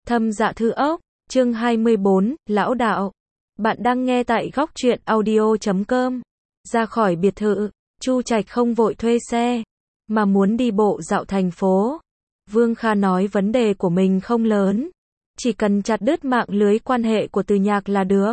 Thâm Dạ Thư Ốc, chương 24, Lão Đạo. Bạn đang nghe tại góc truyện audio.com. Ra khỏi biệt thự, Chu Trạch không vội thuê xe, mà muốn đi bộ dạo thành phố. Vương Kha nói vấn đề của mình không lớn, chỉ cần chặt đứt mạng lưới quan hệ của Từ Nhạc là được.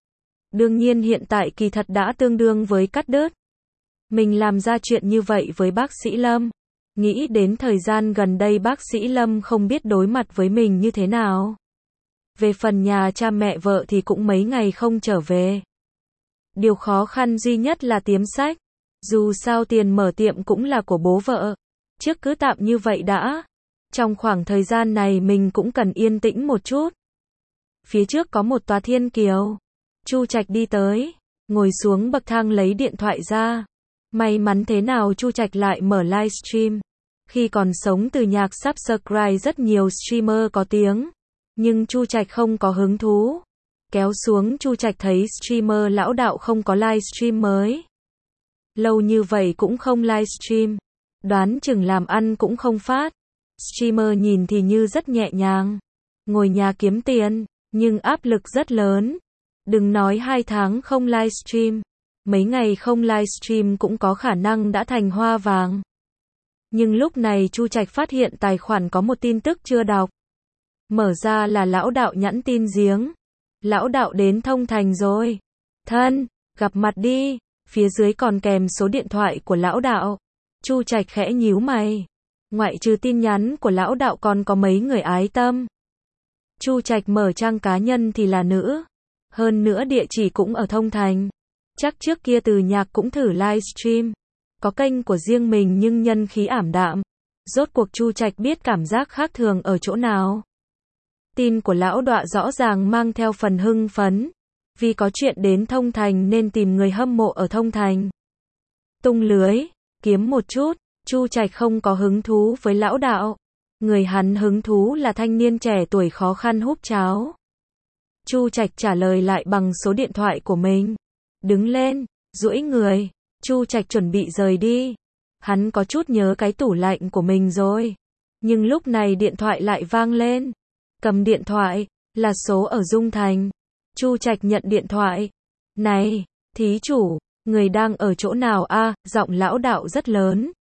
Đương nhiên hiện tại kỳ thật đã tương đương với cắt đứt. Mình làm ra chuyện như vậy với bác sĩ Lâm. Nghĩ đến thời gian gần đây bác sĩ Lâm không biết đối mặt với mình như thế nào. Về phần nhà cha mẹ vợ thì cũng mấy ngày không trở về. Điều khó khăn duy nhất là tiệm sách. Dù sao tiền mở tiệm cũng là của bố vợ. Trước cứ tạm như vậy đã. Trong khoảng thời gian này mình cũng cần yên tĩnh một chút. Phía trước có một tòa thiên kiều. Chu Trạch đi tới, ngồi xuống bậc thang lấy điện thoại ra. May mắn thế nào Chu Trạch lại mở livestream. Khi còn sống Từ Nhạc subscribe rất nhiều streamer có tiếng, nhưng Chu Trạch không có hứng thú. Kéo xuống Chu Trạch thấy streamer Lão Đạo không có livestream mới. Lâu như vậy cũng không livestream, đoán chừng làm ăn cũng không phát. Streamer nhìn thì như rất nhẹ nhàng, ngồi nhà kiếm tiền, nhưng áp lực rất lớn. Đừng nói 2 tháng không livestream, mấy ngày không livestream cũng có khả năng đã thành hoa vàng. Nhưng lúc này Chu Trạch phát hiện tài khoản có một tin tức chưa đọc. Mở ra là Lão Đạo nhắn tin giếng. Lão Đạo đến Thông Thành rồi. Thân, gặp mặt đi. Phía dưới còn kèm số điện thoại của Lão Đạo. Chu Trạch khẽ nhíu mày. Ngoại trừ tin nhắn của Lão Đạo còn có mấy người ái tâm. Chu Trạch mở trang cá nhân thì là nữ. Hơn nữa địa chỉ cũng ở Thông Thành. Chắc trước kia Từ Nhạc cũng thử livestream. Có kênh của riêng mình nhưng nhân khí ảm đạm. Rốt cuộc Chu Trạch biết cảm giác khác thường ở chỗ nào. Tin của Lão Đạo rõ ràng mang theo phần hưng phấn. Vì có chuyện đến Thông Thành nên tìm người hâm mộ ở Thông Thành. Tung lưới, kiếm một chút. Chu Trạch không có hứng thú với Lão Đạo. Người hắn hứng thú là thanh niên trẻ tuổi khó khăn húp cháo. Chu Trạch trả lời lại bằng số điện thoại của mình. Đứng lên, duỗi người. Chu Trạch chuẩn bị rời đi. Hắn có chút nhớ cái tủ lạnh của mình rồi. Nhưng lúc này điện thoại lại vang lên. Cầm điện thoại, là số ở Dung Thành. Chu Trạch nhận điện thoại. Này, thí chủ, người đang ở chỗ nào a? Giọng Lão Đạo rất lớn.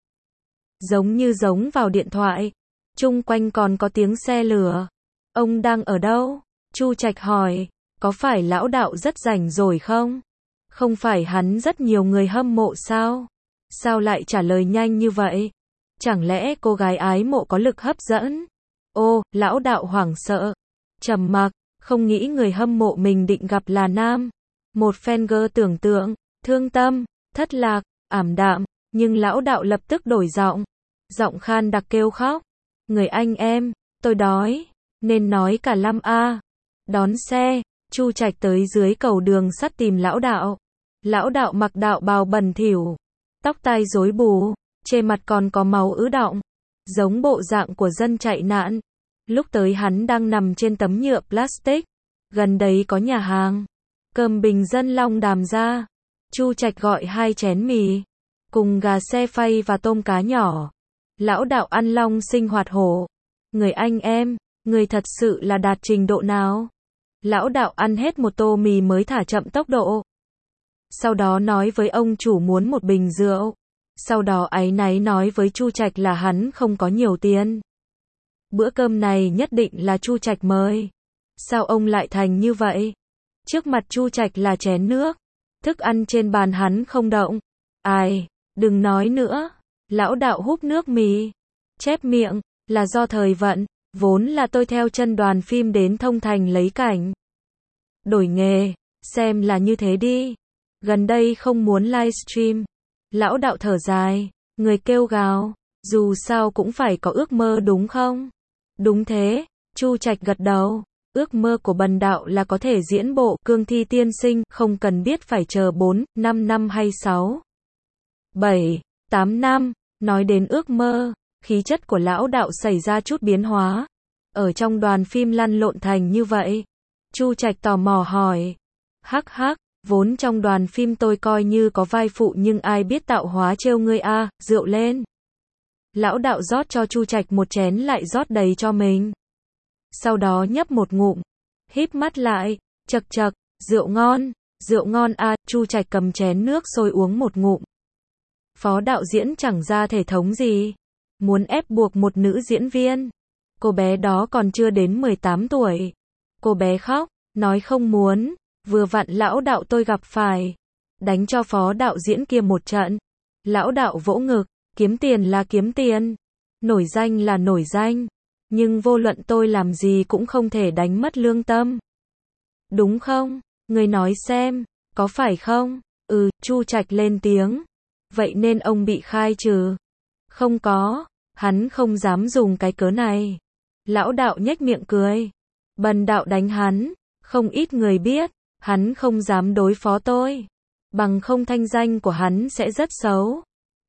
Giống vào điện thoại. Chung quanh còn có tiếng xe lửa. Ông đang ở đâu? Chu Trạch hỏi. Có phải Lão Đạo rất rảnh rồi không? Không phải hắn rất nhiều người hâm mộ sao? Sao lại trả lời nhanh như vậy? Chẳng lẽ cô gái ái mộ có lực hấp dẫn? Ô, Lão Đạo hoảng sợ. Trầm mặc, không nghĩ người hâm mộ mình định gặp là nam. Một fan tưởng tượng, thương tâm, thất lạc, ảm đạm, nhưng Lão Đạo lập tức đổi giọng. Giọng khan đặc kêu khóc. Người anh em, tôi đói, nên nói cả Lâm a. Đón xe, Chu Trạch tới dưới cầu đường sắt tìm Lão Đạo. Lão Đạo mặc đạo bào bẩn thỉu, tóc tai rối bù, trên mặt còn có máu ứ đọng, giống bộ dạng của dân chạy nạn. Lúc tới hắn đang nằm trên tấm nhựa plastic, gần đấy có nhà hàng, cơm bình dân long đàm ra. Chu Trạch gọi 2 chén mì, cùng gà xe phay và tôm cá nhỏ. Lão Đạo ăn long sinh hoạt hổ. Người anh em, người thật sự là đạt trình độ nào? Lão Đạo ăn hết một tô mì mới thả chậm tốc độ. Sau đó nói với ông chủ muốn một bình rượu. Sau đó áy náy nói với Chu Trạch là hắn không có nhiều tiền. Bữa cơm này nhất định là Chu Trạch mời. Sao ông lại thành như vậy? Trước mặt Chu Trạch là chén nước. Thức ăn trên bàn hắn không động. Ai, đừng nói nữa. Lão Đạo húp nước mì. Chép miệng, là do thời vận. Vốn là tôi theo chân đoàn phim đến Thông Thành lấy cảnh. Đổi nghề, xem là như thế đi. Gần đây không muốn livestream. Lão Đạo thở dài, người kêu gào, dù sao cũng phải có ước mơ đúng không? Đúng thế, Chu Trạch gật đầu. Ước mơ của Bần Đạo là có thể diễn bộ Cương Thi Tiên Sinh, không cần biết phải chờ 4, 5 năm hay 6, 7, 8 năm. Nói đến ước mơ, khí chất của Lão Đạo xảy ra chút biến hóa. Ở trong đoàn phim lăn lộn thành như vậy. Chu Trạch tò mò hỏi. Hắc hắc, vốn trong đoàn phim tôi coi như có vai phụ nhưng ai biết tạo hóa trêu ngươi a, rượu lên. Lão Đạo rót cho Chu Trạch một chén lại rót đầy cho mình. sau đó nhấp một ngụm, híp mắt lại, chậc chậc, rượu ngon à, Chu Trạch cầm chén nước sôi uống một ngụm. Phó đạo diễn chẳng ra thể thống gì, muốn ép buộc một nữ diễn viên. Cô bé đó còn chưa đến 18 tuổi. Cô bé khóc, nói không muốn, vừa vặn lão đạo tôi gặp phải. Đánh cho phó đạo diễn kia một trận. Lão đạo vỗ ngực, kiếm tiền là kiếm tiền, nổi danh là nổi danh, nhưng vô luận tôi làm gì cũng không thể đánh mất lương tâm. Đúng không? Người nói xem, có phải không? Chu Trạch lên tiếng. Vậy nên ông bị khai trừ? Không có, hắn không dám dùng cái cớ này. Lão đạo nhếch miệng cười. Bần đạo đánh hắn, không ít người biết, hắn không dám đối phó tôi. Bằng không thanh danh của hắn sẽ rất xấu.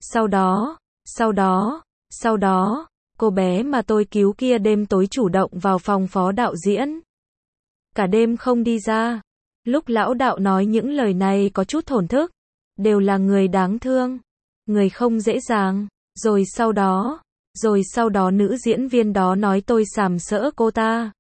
Sau đó, cô bé mà tôi cứu kia đêm tối chủ động vào phòng phó đạo diễn. Cả đêm không đi ra. Lúc lão đạo nói những lời này có chút thổn thức. Đều là người đáng thương. Người không dễ dàng. Rồi sau đó nữ diễn viên đó nói tôi sàm sỡ cô ta.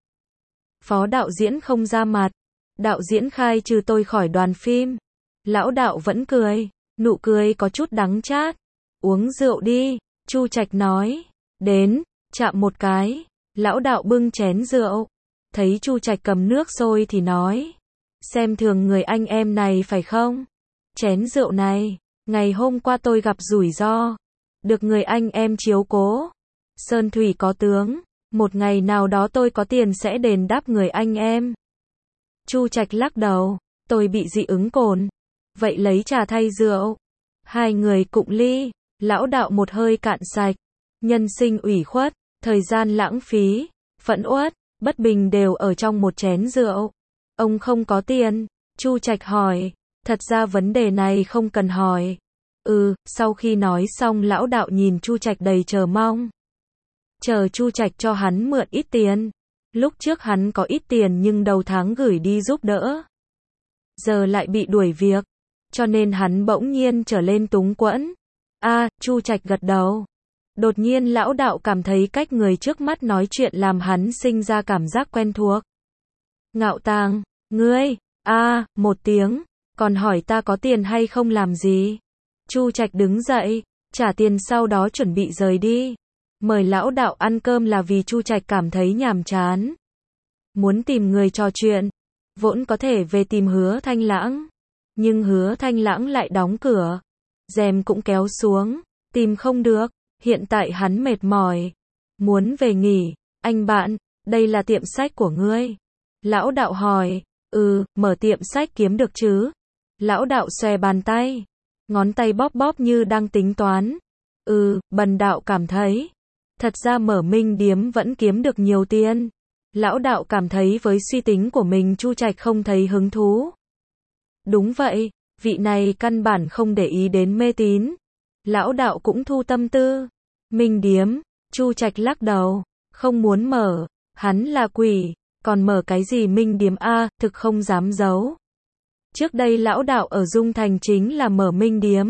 Phó đạo diễn không ra mặt. Đạo diễn khai trừ tôi khỏi đoàn phim. Lão đạo vẫn cười. Nụ cười có chút đắng chát. Uống rượu đi, Chu Trạch nói. Đến, chạm một cái. Lão đạo bưng chén rượu. Thấy Chu Trạch cầm nước sôi thì nói. Xem thường người anh em này phải không? Chén rượu này, ngày hôm qua tôi gặp rủi ro. Được người anh em chiếu cố. Sơn thủy có tướng. Một ngày nào đó tôi có tiền sẽ đền đáp người anh em. Chu Trạch lắc đầu. Tôi bị dị ứng cồn. Vậy lấy trà thay rượu. Hai người cụng ly. Lão đạo một hơi cạn sạch. Nhân sinh ủy khuất, thời gian lãng phí, phẫn uất, bất bình đều ở trong một chén rượu. Ông không có tiền. Chu Trạch hỏi. Thật ra vấn đề này không cần hỏi. Sau khi nói xong lão đạo nhìn Chu Trạch đầy chờ mong. Chờ Chu Trạch cho hắn mượn ít tiền. Lúc trước hắn có ít tiền nhưng đầu tháng gửi đi giúp đỡ. Giờ lại bị đuổi việc. Cho nên hắn bỗng nhiên trở lên túng quẫn. Chu Trạch gật đầu. Đột nhiên lão đạo cảm thấy cách người trước mắt nói chuyện làm hắn sinh ra cảm giác quen thuộc. Ngạo Tàng, ngươi, một tiếng, còn hỏi ta có tiền hay không làm gì? Chu Trạch đứng dậy, trả tiền sau đó chuẩn bị rời đi. Mời lão đạo ăn cơm là vì Chu Trạch cảm thấy nhàm chán. Muốn tìm người trò chuyện, vốn có thể về tìm Hứa Thanh Lãng. Nhưng Hứa Thanh Lãng lại đóng cửa. Rèm cũng kéo xuống, tìm không được. Hiện tại hắn mệt mỏi, muốn về nghỉ. Anh bạn, đây là tiệm sách của ngươi. Lão đạo hỏi. Mở tiệm sách kiếm được chứ? Lão đạo xòe bàn tay, ngón tay bóp bóp như đang tính toán. Bần đạo cảm thấy, thật ra mở minh điếm vẫn kiếm được nhiều tiền. Lão đạo cảm thấy với suy tính của mình Chu Trạch không thấy hứng thú. Đúng vậy, vị này căn bản không để ý đến mê tín. Lão đạo cũng thu tâm tư. Minh điếm, Chu Trạch lắc đầu, không muốn mở, hắn là quỷ, còn mở cái gì minh điếm thực không dám giấu. Trước đây lão đạo ở Dung Thành chính là mở minh điếm.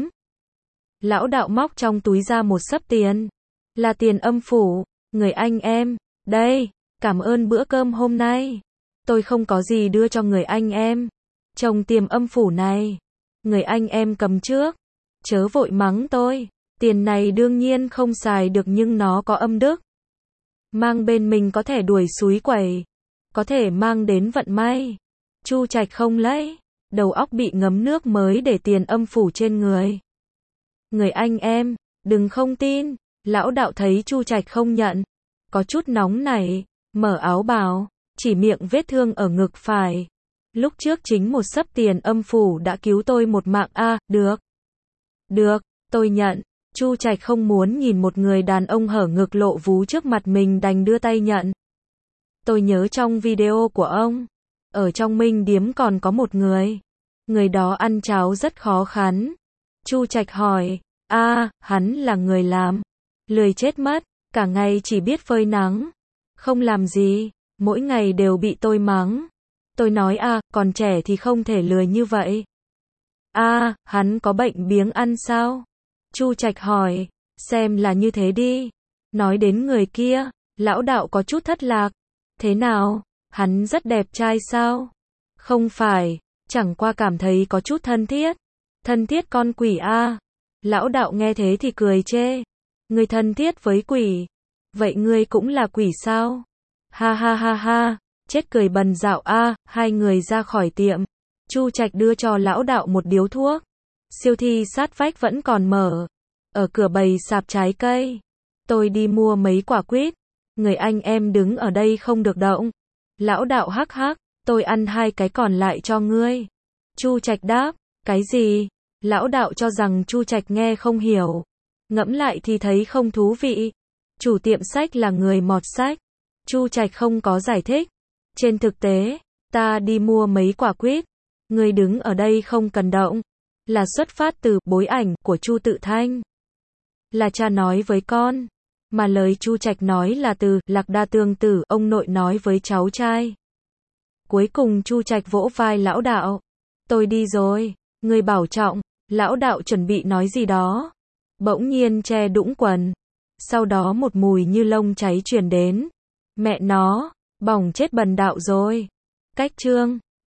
Lão đạo móc trong túi ra một xấp tiền, là tiền âm phủ. Người anh em, đây, cảm ơn bữa cơm hôm nay. Tôi không có gì đưa cho người anh em. Trồng tiền âm phủ này, người anh em cầm trước. Chớ vội mắng tôi. Tiền này đương nhiên không xài được nhưng nó có âm đức. Mang bên mình có thể đuổi xúi quẩy. Có thể mang đến vận may. Chu Trạch không lấy. Đầu óc bị ngấm nước mới để tiền âm phủ trên người. Người anh em, đừng không tin. Lão đạo thấy Chu Trạch không nhận. Có chút nóng nảy. Mở áo bào. Chỉ miệng vết thương ở ngực phải. Lúc trước chính một xấp tiền âm phủ đã cứu tôi một mạng. Được, tôi nhận. Chu Trạch không muốn nhìn một người đàn ông hở ngực lộ vú trước mặt mình đành đưa tay nhận. Tôi nhớ trong video của ông, ở trong minh điếm còn có một người. Người đó ăn cháo rất khó khăn. Chu Trạch hỏi. Hắn là người làm. Lười chết mất, cả ngày chỉ biết phơi nắng. Không làm gì, mỗi ngày đều bị tôi mắng. Tôi nói còn trẻ thì không thể lười như vậy. Hắn có bệnh biếng ăn sao? Chu Trạch hỏi. Xem là như thế đi. Nói đến người kia, lão đạo có chút thất lạc. Thế nào? Hắn rất đẹp trai sao? Không phải, chẳng qua cảm thấy có chút thân thiết. Thân thiết con quỷ a. Lão đạo nghe thế thì cười chê. Ngươi thân thiết với quỷ? Vậy ngươi cũng là quỷ sao? Ha ha ha ha, chết cười bần dạo a. Hai người ra khỏi tiệm. Chu Trạch đưa cho lão đạo một điếu thuốc. Siêu thị sát vách vẫn còn mở. Ở cửa bày sạp trái cây. Tôi đi mua mấy quả quýt. Người anh em đứng ở đây không được động. Lão đạo hắc hắc, tôi ăn 2 cái còn lại cho ngươi. Chu Trạch đáp, cái gì? Lão đạo cho rằng Chu Trạch nghe không hiểu. Ngẫm lại thì thấy không thú vị. Chủ tiệm sách là người mọt sách. Chu Trạch không có giải thích. Trên thực tế, ta đi mua mấy quả quýt. Ngươi đứng ở đây không cần động. Là xuất phát từ bối ảnh của Chu Tự Thanh. Là cha nói với con. Mà lời Chu Trạch nói là từ Lạc Đa Tương Tử, ông nội nói với cháu trai. Cuối cùng Chu Trạch vỗ vai lão đạo. Tôi đi rồi, người bảo trọng. Lão đạo chuẩn bị nói gì đó. Bỗng nhiên che đũng quần. Sau đó một mùi như lông cháy truyền đến. Mẹ nó, bỏng chết bần đạo rồi. Cách chương